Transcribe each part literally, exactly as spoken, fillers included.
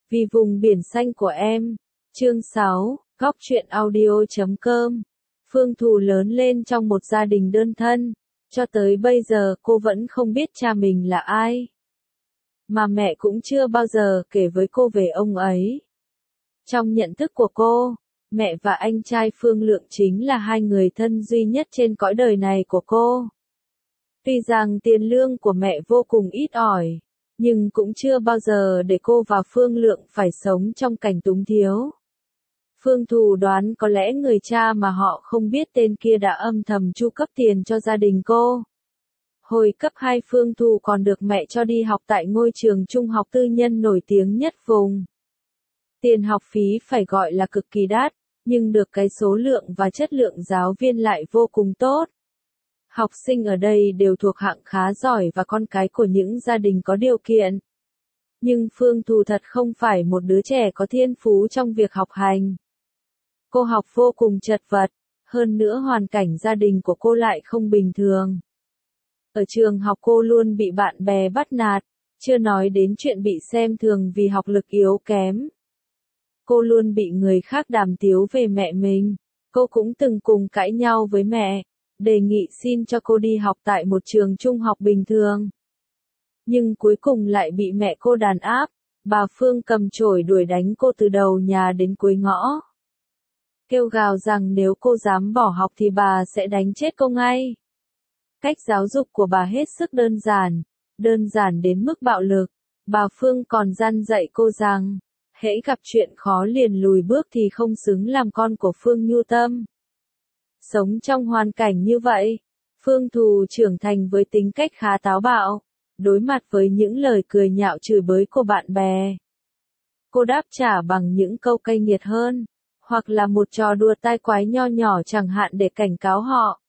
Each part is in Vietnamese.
Vì vùng biển xanh của em. Chương sáu, góc truyện audio chấm com. Phương Thù lớn lên trong một gia đình đơn thân, cho tới bây giờ cô vẫn không biết cha mình là ai. Mà mẹ cũng chưa bao giờ kể với cô về ông ấy. Trong nhận thức của cô, mẹ và anh trai Phương Lượng chính là hai người thân duy nhất trên cõi đời này của cô. Tuy rằng tiền lương của mẹ vô cùng ít ỏi, nhưng cũng chưa bao giờ để cô và Phương Lượng phải sống trong cảnh túng thiếu. Phương Thù đoán có lẽ người cha mà họ không biết tên kia đã âm thầm chu cấp tiền cho gia đình cô. Hồi cấp hai Phương Thù còn được mẹ cho đi học tại ngôi trường trung học tư nhân nổi tiếng nhất vùng. Tiền học phí phải gọi là cực kỳ đắt, nhưng được cái số lượng và chất lượng giáo viên lại vô cùng tốt. Học sinh ở đây đều thuộc hạng khá giỏi và con cái của những gia đình có điều kiện. Nhưng Phương Thù thật không phải một đứa trẻ có thiên phú trong việc học hành. Cô học vô cùng chật vật, hơn nữa hoàn cảnh gia đình của cô lại không bình thường. Ở trường học cô luôn bị bạn bè bắt nạt, chưa nói đến chuyện bị xem thường vì học lực yếu kém. Cô luôn bị người khác đàm tiếu về mẹ mình. Cô cũng từng cùng cãi nhau với mẹ, đề nghị xin cho cô đi học tại một trường trung học bình thường. Nhưng cuối cùng lại bị mẹ cô đàn áp, bà Phương cầm chổi đuổi đánh cô từ đầu nhà đến cuối ngõ. Kêu gào rằng nếu cô dám bỏ học thì bà sẽ đánh chết cô ngay. Cách giáo dục của bà hết sức đơn giản, đơn giản đến mức bạo lực. Bà Phương còn răn dạy cô rằng, hễ gặp chuyện khó liền lùi bước thì không xứng làm con của Phương Nhu Tâm. Sống trong hoàn cảnh như vậy, Phương Thù trưởng thành với tính cách khá táo bạo, đối mặt với những lời cười nhạo chửi bới của bạn bè. Cô đáp trả bằng những câu cay nghiệt hơn, hoặc là một trò đùa tai quái nho nhỏ chẳng hạn để cảnh cáo họ.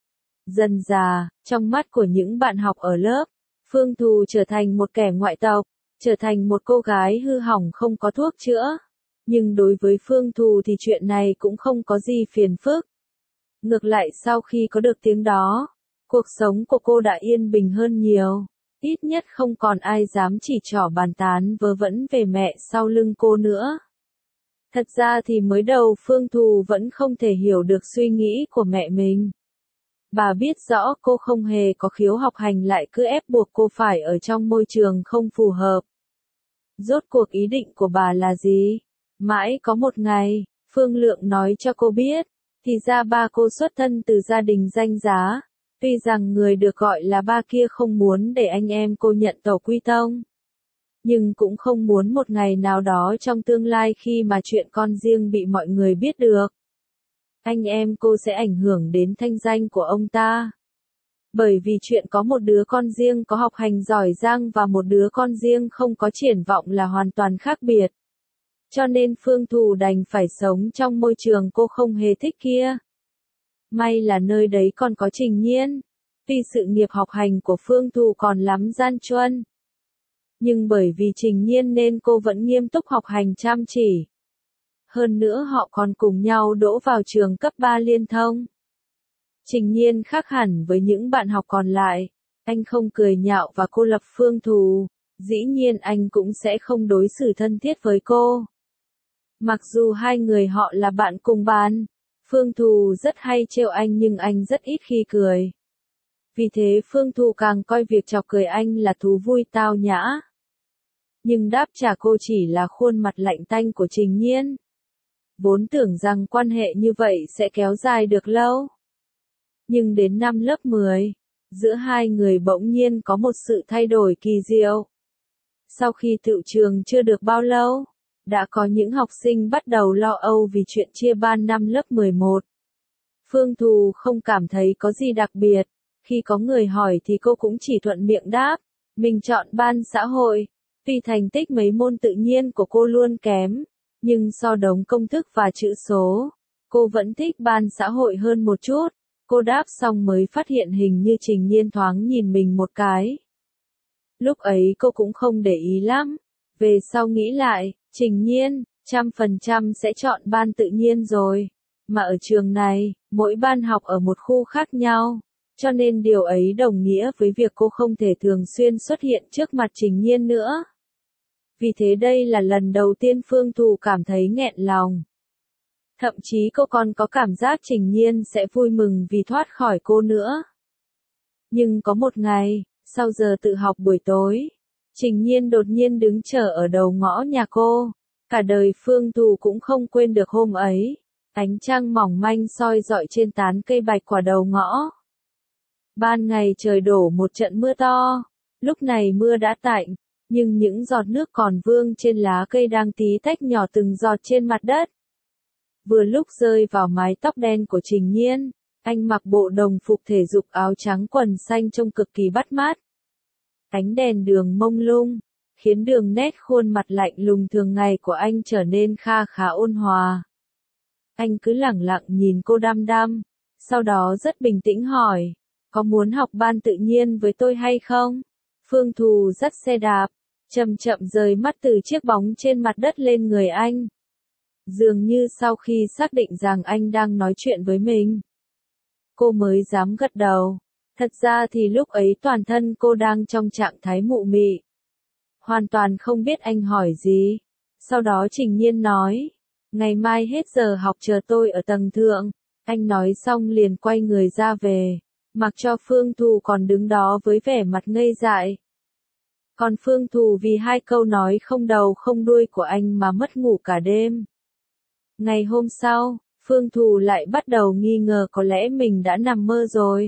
Dần dà, trong mắt của những bạn học ở lớp, Phương Thù trở thành một kẻ ngoại tộc, trở thành một cô gái hư hỏng không có thuốc chữa. Nhưng đối với Phương Thù thì chuyện này cũng không có gì phiền phức. Ngược lại sau khi có được tiếng đó, cuộc sống của cô đã yên bình hơn nhiều. Ít nhất không còn ai dám chỉ trỏ bàn tán vớ vẩn về mẹ sau lưng cô nữa. Thật ra thì mới đầu Phương Thù vẫn không thể hiểu được suy nghĩ của mẹ mình. Bà biết rõ cô không hề có khiếu học hành lại cứ ép buộc cô phải ở trong môi trường không phù hợp. Rốt cuộc ý định của bà là gì? Mãi có một ngày, Phương Lượng nói cho cô biết, thì ra ba cô xuất thân từ gia đình danh giá. Tuy rằng người được gọi là ba kia không muốn để anh em cô nhận tổ quy tông, nhưng cũng không muốn một ngày nào đó trong tương lai khi mà chuyện con riêng bị mọi người biết được, anh em cô sẽ ảnh hưởng đến thanh danh của ông ta. Bởi vì chuyện có một đứa con riêng có học hành giỏi giang và một đứa con riêng không có triển vọng là hoàn toàn khác biệt. Cho nên Phương Thù đành phải sống trong môi trường cô không hề thích kia. May là nơi đấy còn có Trình Nhiên. Tuy sự nghiệp học hành của Phương Thù còn lắm gian truân, nhưng bởi vì Trình Nhiên nên cô vẫn nghiêm túc học hành chăm chỉ. Hơn nữa họ còn cùng nhau đỗ vào trường cấp ba liên thông. Trình Nhiên khác hẳn với những bạn học còn lại. Anh không cười nhạo và cô lập Phương Thù, dĩ nhiên anh cũng sẽ không đối xử thân thiết với cô. Mặc dù hai người họ là bạn cùng bàn, Phương Thù rất hay trêu anh nhưng anh rất ít khi cười. Vì thế Phương Thù càng coi việc chọc cười anh là thú vui tao nhã. Nhưng đáp trả cô chỉ là khuôn mặt lạnh tanh của Trình Nhiên. Vốn tưởng rằng quan hệ như vậy sẽ kéo dài được lâu. Nhưng đến năm lớp mười, giữa hai người bỗng nhiên có một sự thay đổi kỳ diệu. Sau khi tựu trường chưa được bao lâu, đã có những học sinh bắt đầu lo âu vì chuyện chia ban năm lớp mười một. Phương Thù không cảm thấy có gì đặc biệt, khi có người hỏi thì cô cũng chỉ thuận miệng đáp, mình chọn ban xã hội. Tuy thành tích mấy môn tự nhiên của cô luôn kém, nhưng so đống công thức và chữ số, cô vẫn thích ban xã hội hơn một chút. Cô đáp xong mới phát hiện hình như Trình Nhiên thoáng nhìn mình một cái. Lúc ấy cô cũng không để ý lắm, về sau nghĩ lại, Trình Nhiên, trăm phần trăm sẽ chọn ban tự nhiên rồi. Mà ở trường này, mỗi ban học ở một khu khác nhau, cho nên điều ấy đồng nghĩa với việc cô không thể thường xuyên xuất hiện trước mặt Trình Nhiên nữa. Vì thế đây là lần đầu tiên Phương Thù cảm thấy nghẹn lòng. Thậm chí cô còn có cảm giác Trình Nhiên sẽ vui mừng vì thoát khỏi cô nữa. Nhưng có một ngày, sau giờ tự học buổi tối, Trình Nhiên đột nhiên đứng chờ ở đầu ngõ nhà cô. Cả đời Phương Thù cũng không quên được hôm ấy. Ánh trăng mỏng manh soi rọi trên tán cây bạch quả đầu ngõ. Ban ngày trời đổ một trận mưa to. Lúc này mưa đã tạnh, nhưng những giọt nước còn vương trên lá cây đang tí tách nhỏ từng giọt trên mặt đất. Vừa lúc rơi vào mái tóc đen của Trình Nhiên, anh mặc bộ đồng phục thể dục áo trắng quần xanh trông cực kỳ bắt mắt. Ánh đèn đường mông lung, khiến đường nét khuôn mặt lạnh lùng thường ngày của anh trở nên kha khá ôn hòa. Anh cứ lẳng lặng nhìn cô đăm đăm, sau đó rất bình tĩnh hỏi, có muốn học ban tự nhiên với tôi hay không? Phương Thù dắt xe đạp, chậm chậm rời mắt từ chiếc bóng trên mặt đất lên người anh. Dường như sau khi xác định rằng anh đang nói chuyện với mình, cô mới dám gật đầu. Thật ra thì lúc ấy toàn thân cô đang trong trạng thái mụ mị, hoàn toàn không biết anh hỏi gì. Sau đó Trình Nhiên nói, ngày mai hết giờ học chờ tôi ở tầng thượng. Anh nói xong liền quay người ra về, mặc cho Phương Thù còn đứng đó với vẻ mặt ngây dại. Còn Phương Thù vì hai câu nói không đầu không đuôi của anh mà mất ngủ cả đêm. Ngày hôm sau, Phương Thù lại bắt đầu nghi ngờ có lẽ mình đã nằm mơ rồi.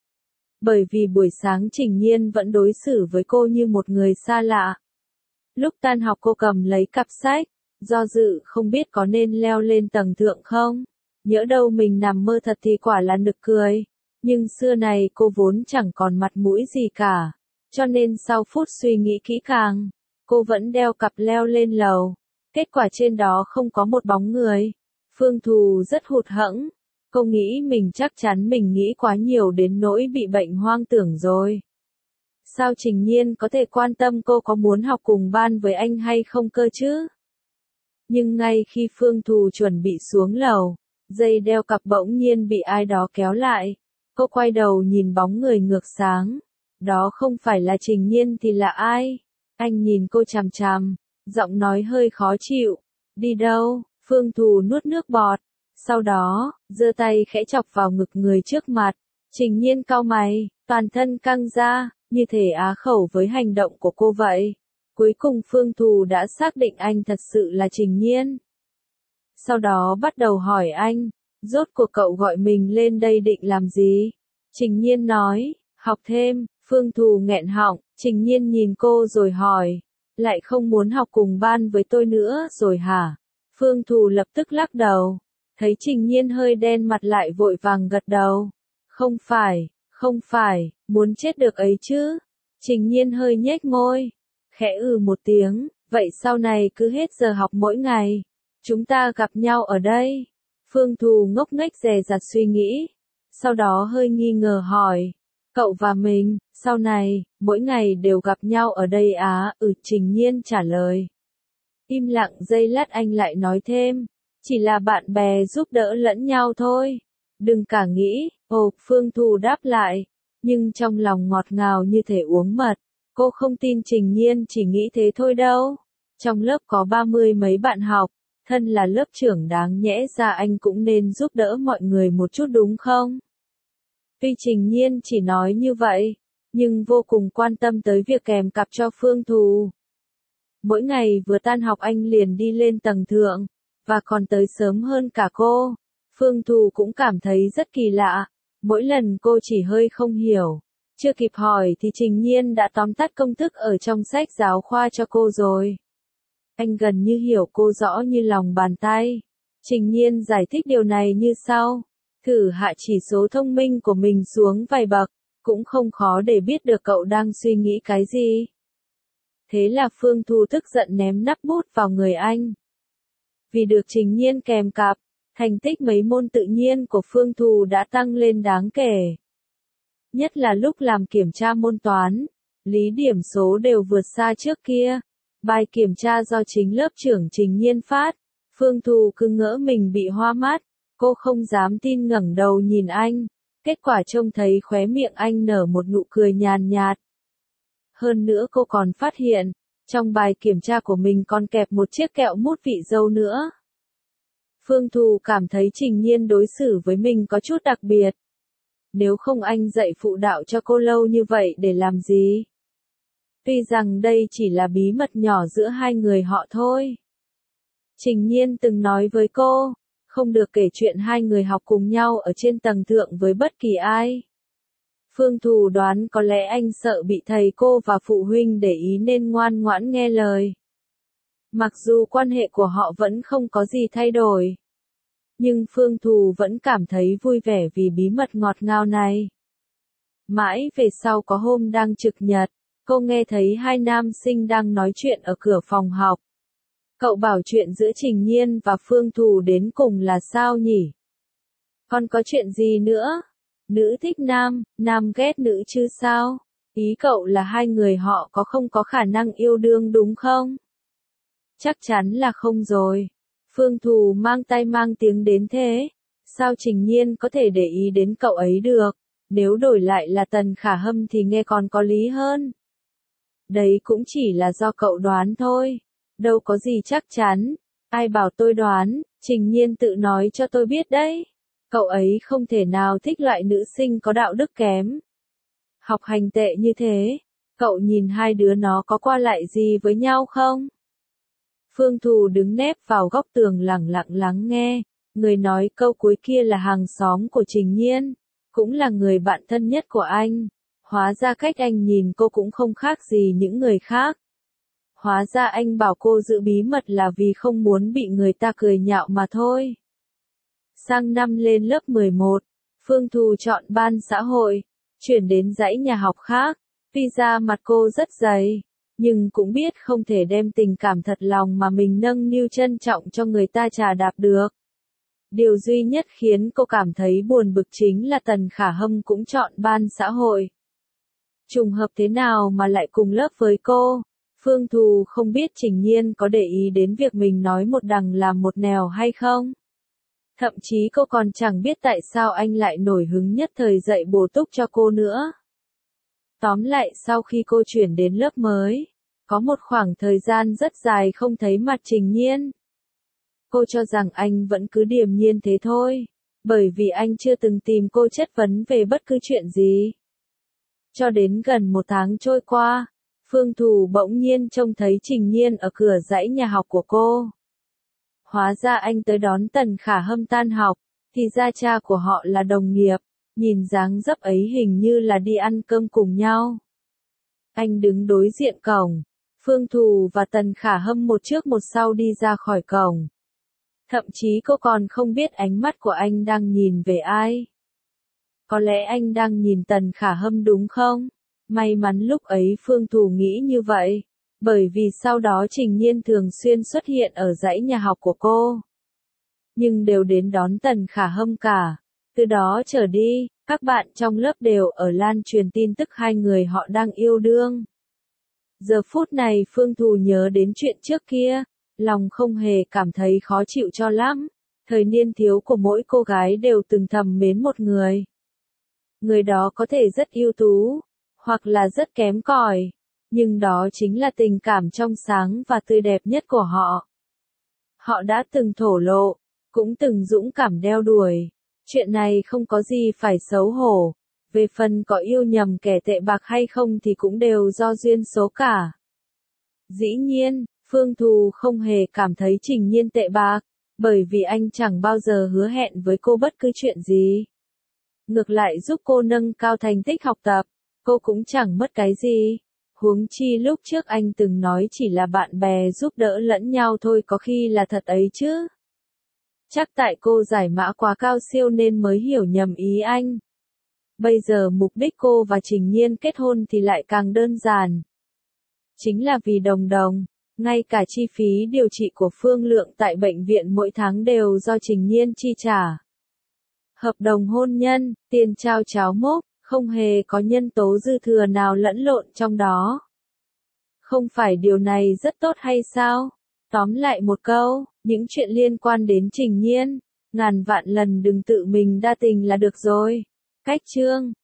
Bởi vì buổi sáng Trình Nhiên vẫn đối xử với cô như một người xa lạ. Lúc tan học cô cầm lấy cặp sách, do dự không biết có nên leo lên tầng thượng không. Nhỡ đâu mình nằm mơ thật thì quả là nực cười. Nhưng xưa này cô vốn chẳng còn mặt mũi gì cả. Cho nên sau phút suy nghĩ kỹ càng, cô vẫn đeo cặp leo lên lầu. Kết quả trên đó không có một bóng người. Phương Thù rất hụt hẫng. Cô nghĩ mình chắc chắn mình nghĩ quá nhiều đến nỗi bị bệnh hoang tưởng rồi. Sao Trình Nhiên có thể quan tâm cô có muốn học cùng ban với anh hay không cơ chứ? Nhưng ngay khi Phương Thù chuẩn bị xuống lầu, dây đeo cặp bỗng nhiên bị ai đó kéo lại. Cô quay đầu nhìn bóng người ngược sáng. Đó không phải là Trình Nhiên thì là ai? Anh nhìn cô chằm chằm, giọng nói hơi khó chịu. Đi đâu? Phương Thù nuốt nước bọt. Sau đó, giơ tay khẽ chọc vào ngực người trước mặt. Trình Nhiên cau mày, toàn thân căng ra, như thể á khẩu với hành động của cô vậy. Cuối cùng Phương Thù đã xác định anh thật sự là Trình Nhiên. Sau đó bắt đầu hỏi anh, rốt cuộc cậu gọi mình lên đây định làm gì? Trình Nhiên nói, học thêm. Phương Thù nghẹn họng, Trình Nhiên nhìn cô rồi hỏi, lại không muốn học cùng ban với tôi nữa rồi hả? Phương Thù lập tức lắc đầu, thấy Trình Nhiên hơi đen mặt lại vội vàng gật đầu. Không phải, không phải, muốn chết được ấy chứ. Trình Nhiên hơi nhếch môi, khẽ ừ một tiếng, vậy sau này cứ hết giờ học mỗi ngày, chúng ta gặp nhau ở đây. Phương Thù ngốc nghếch dè dặt suy nghĩ, sau đó hơi nghi ngờ hỏi, cậu và mình, sau này, mỗi ngày đều gặp nhau ở đây á? Ừ, Trình Nhiên trả lời. Im lặng giây lát anh lại nói thêm, chỉ là bạn bè giúp đỡ lẫn nhau thôi. Đừng cả nghĩ, ồ, Phương Thù đáp lại, nhưng trong lòng ngọt ngào như thể uống mật. Cô không tin Trình Nhiên chỉ nghĩ thế thôi đâu. Trong lớp có ba mươi mấy bạn học, thân là lớp trưởng đáng nhẽ ra anh cũng nên giúp đỡ mọi người một chút đúng không? Tuy Trình Nhiên chỉ nói như vậy, nhưng vô cùng quan tâm tới việc kèm cặp cho Phương Thù. Mỗi ngày vừa tan học anh liền đi lên tầng thượng, và còn tới sớm hơn cả cô. Phương Thù cũng cảm thấy rất kỳ lạ, mỗi lần cô chỉ hơi không hiểu. Chưa kịp hỏi thì Trình Nhiên đã tóm tắt công thức ở trong sách giáo khoa cho cô rồi. Anh gần như hiểu cô rõ như lòng bàn tay. Trình Nhiên giải thích điều này như sau. Thử hạ chỉ số thông minh của mình xuống vài bậc, cũng không khó để biết được cậu đang suy nghĩ cái gì. Thế là Phương Thù tức giận ném nắp bút vào người anh. Vì được Trình Nhiên kèm cặp, thành tích mấy môn tự nhiên của Phương Thù đã tăng lên đáng kể. Nhất là lúc làm kiểm tra môn toán, lý điểm số đều vượt xa trước kia. Bài kiểm tra do chính lớp trưởng Trình Nhiên phát, Phương Thù cứ ngỡ mình bị hoa mắt, cô không dám tin ngẩng đầu nhìn anh, kết quả trông thấy khóe miệng anh nở một nụ cười nhàn nhạt. Hơn nữa cô còn phát hiện, Trong bài kiểm tra của mình còn kẹp một chiếc kẹo mút vị dâu nữa. Phương Thù cảm thấy Trình Nhiên đối xử với mình có chút đặc biệt. Nếu không anh dạy phụ đạo cho cô lâu như vậy để làm gì? Tuy rằng đây chỉ là bí mật nhỏ giữa hai người họ thôi. Trình Nhiên từng nói với cô, không được kể chuyện hai người học cùng nhau ở trên tầng thượng với bất kỳ ai. Phương Thù đoán có lẽ anh sợ bị thầy cô và phụ huynh để ý nên ngoan ngoãn nghe lời. Mặc dù quan hệ của họ vẫn không có gì thay đổi. Nhưng Phương Thù vẫn cảm thấy vui vẻ vì bí mật ngọt ngào này. Mãi về sau có hôm đang trực nhật, cô nghe thấy hai nam sinh đang nói chuyện ở cửa phòng học. Cậu bảo chuyện giữa Trình Nhiên và Phương Thù đến cùng là sao nhỉ? Còn có chuyện gì nữa? Nữ thích nam, nam ghét nữ chứ sao? Ý cậu là hai người họ có không có khả năng yêu đương đúng không? Chắc chắn là không rồi. Phương Thù mang tay mang tiếng đến thế. Sao Trình Nhiên có thể để ý đến cậu ấy được? Nếu đổi lại là Tần Khả Hâm thì nghe còn có lý hơn. Đấy cũng chỉ là do cậu đoán thôi. Đâu có gì chắc chắn. Ai bảo tôi đoán, Trình Nhiên tự nói cho tôi biết đấy. Cậu ấy không thể nào thích loại nữ sinh có đạo đức kém. Học hành tệ như thế, cậu nhìn hai đứa nó có qua lại gì với nhau không? Phương Thù đứng nép vào góc tường lẳng lặng lắng nghe, người nói câu cuối kia là hàng xóm của Trình Nhiên, cũng là người bạn thân nhất của anh. Hóa ra cách anh nhìn cô cũng không khác gì những người khác. Hóa ra anh bảo cô giữ bí mật là vì không muốn bị người ta cười nhạo mà thôi. Sang năm lên lớp mười một, Phương Thù chọn ban xã hội, chuyển đến dãy nhà học khác. Tuy ra mặt cô rất dày, nhưng cũng biết không thể đem tình cảm thật lòng mà mình nâng niu trân trọng cho người ta trà đạp được. Điều duy nhất khiến cô cảm thấy buồn bực chính là Tần Khả Hâm cũng chọn ban xã hội. Trùng hợp thế nào mà lại cùng lớp với cô? Phương Thù không biết Trình Nhiên có để ý đến việc mình nói một đằng làm một nẻo hay không. Thậm chí cô còn chẳng biết tại sao anh lại nổi hứng nhất thời dạy bổ túc cho cô nữa. Tóm lại sau khi cô chuyển đến lớp mới, có một khoảng thời gian rất dài không thấy mặt Trình Nhiên. Cô cho rằng anh vẫn cứ điềm nhiên thế thôi, bởi vì anh chưa từng tìm cô chất vấn về bất cứ chuyện gì. Cho đến gần một tháng trôi qua, Phương Thù bỗng nhiên trông thấy Trình Nhiên ở cửa dãy nhà học của cô. Hóa ra anh tới đón Tần Khả Hâm tan học, thì ra cha của họ là đồng nghiệp, nhìn dáng dấp ấy hình như là đi ăn cơm cùng nhau. Anh đứng đối diện cổng, Phương Thù và Tần Khả Hâm một trước một sau đi ra khỏi cổng. Thậm chí cô còn không biết ánh mắt của anh đang nhìn về ai. Có lẽ anh đang nhìn Tần Khả Hâm đúng không? May mắn lúc ấy Phương Thù nghĩ như vậy, bởi vì sau đó Trình Nhiên thường xuyên xuất hiện ở dãy nhà học của cô. Nhưng đều đến đón Tần Khả Hâm cả. Từ đó trở đi, các bạn trong lớp đều ở lan truyền tin tức hai người họ đang yêu đương. Giờ phút này Phương Thù nhớ đến chuyện trước kia, lòng không hề cảm thấy khó chịu cho lắm. Thời niên thiếu của mỗi cô gái đều từng thầm mến một người. Người đó có thể rất ưu tú, hoặc là rất kém cỏi, nhưng đó chính là tình cảm trong sáng và tươi đẹp nhất của họ. Họ đã từng thổ lộ, cũng từng dũng cảm đeo đuổi. Chuyện này không có gì phải xấu hổ. Về phần có yêu nhầm kẻ tệ bạc hay không thì cũng đều do duyên số cả. Dĩ nhiên, Phương Thù không hề cảm thấy Trình Nhiên tệ bạc, bởi vì anh chẳng bao giờ hứa hẹn với cô bất cứ chuyện gì. Ngược lại giúp cô nâng cao thành tích học tập, cô cũng chẳng mất cái gì. Huống chi lúc trước anh từng nói chỉ là bạn bè giúp đỡ lẫn nhau thôi, có khi là thật ấy chứ. Chắc tại cô giải mã quá cao siêu nên mới hiểu nhầm ý anh. Bây giờ mục đích cô và Trình Nhiên kết hôn thì lại càng đơn giản. Chính là vì đồng đồng, ngay cả chi phí điều trị của Phương Lượng tại bệnh viện mỗi tháng đều do Trình Nhiên chi trả. Hợp đồng hôn nhân, tiền trao cháo mốc, không hề có nhân tố dư thừa nào lẫn lộn trong đó. Không phải điều này rất tốt hay sao? Tóm lại một câu, những chuyện liên quan đến Trình Nhiên, ngàn vạn lần đừng tự mình đa tình là được rồi. Cách chương